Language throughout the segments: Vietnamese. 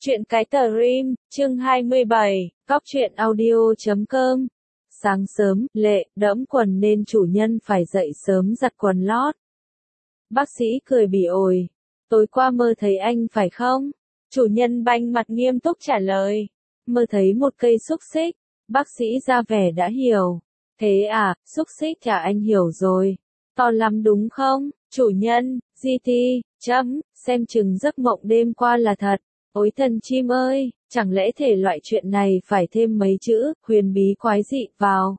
Chuyện cái tờ Rim, chương 27, Cóc truyện audio.com. Sáng sớm, Lệ đẫm quần nên chủ nhân phải dậy sớm giặt quần lót. Bác sĩ cười bỉ ổi. Tối qua mơ thấy anh phải không? Chủ nhân banh mặt nghiêm túc trả lời. Mơ thấy một cây xúc xích. Bác sĩ ra vẻ đã hiểu. Thế à, xúc xích à, anh hiểu rồi. To lắm đúng không? Chủ nhân, GT, xem chừng giấc mộng đêm qua là thật. Ôi thần chim ơi, chẳng lẽ thể loại chuyện này phải thêm mấy chữ, huyền bí quái dị vào.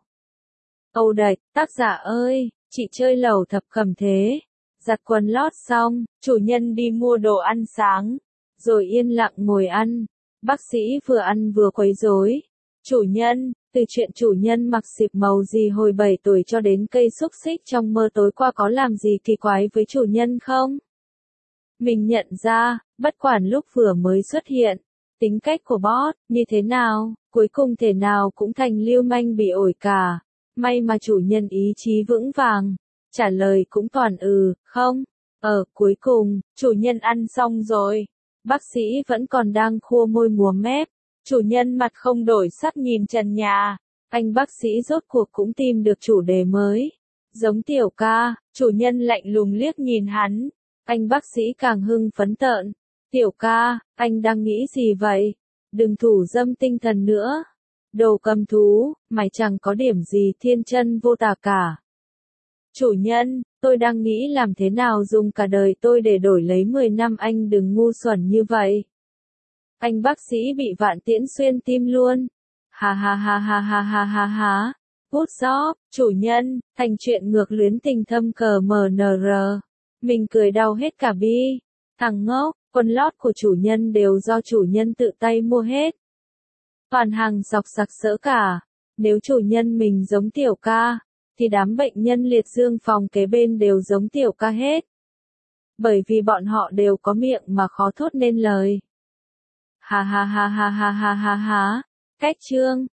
Âu đạch, tác giả ơi, chị chơi lẩu thập cẩm thế. Giặt quần lót xong, chủ nhân đi mua đồ ăn sáng, rồi yên lặng ngồi ăn. Bác sĩ vừa ăn vừa quấy rối. Chủ nhân, từ chuyện chủ nhân mặc xịp màu gì hồi 7 tuổi cho đến cây xúc xích trong mơ tối qua có làm gì kỳ quái với chủ nhân không? Mình nhận ra, bất quản lúc vừa mới xuất hiện, tính cách của boss như thế nào, cuối cùng thể nào cũng thành lưu manh bị ổi cả. May mà chủ nhân ý chí vững vàng, trả lời cũng toàn không. Cuối cùng, chủ nhân ăn xong rồi. Bác sĩ vẫn còn đang khua môi múa mép. Chủ nhân mặt không đổi sắc nhìn trần nhà. Anh bác sĩ rốt cuộc cũng tìm được chủ đề mới. Giống tiểu ca, chủ nhân lạnh lùng liếc nhìn hắn. Anh bác sĩ càng hưng phấn tợn. Tiểu ca, anh đang nghĩ gì vậy? Đừng thủ dâm tinh thần nữa. Đồ cầm thú, mày chẳng có điểm gì thiên chân vô tà cả. Chủ nhân, tôi đang nghĩ làm thế nào dùng cả đời tôi để đổi lấy 10 năm, anh đừng ngu xuẩn như vậy. Anh bác sĩ bị vạn tiễn xuyên tim luôn. Ha ha ha ha ha ha ha ha. Good job, chủ nhân, thành chuyện ngược luyến tình thâm cờ MNR. Mình cười đau hết cả bi. Thằng ngốc, quần lót của chủ nhân đều do chủ nhân tự tay mua hết. Toàn hàng sọc sặc sỡ cả. Nếu chủ nhân mình giống tiểu ca, thì đám bệnh nhân liệt dương phòng kế bên đều giống tiểu ca hết. Bởi vì bọn họ đều có miệng mà khó thốt nên lời. Ha ha ha ha ha ha ha ha. Cách chương,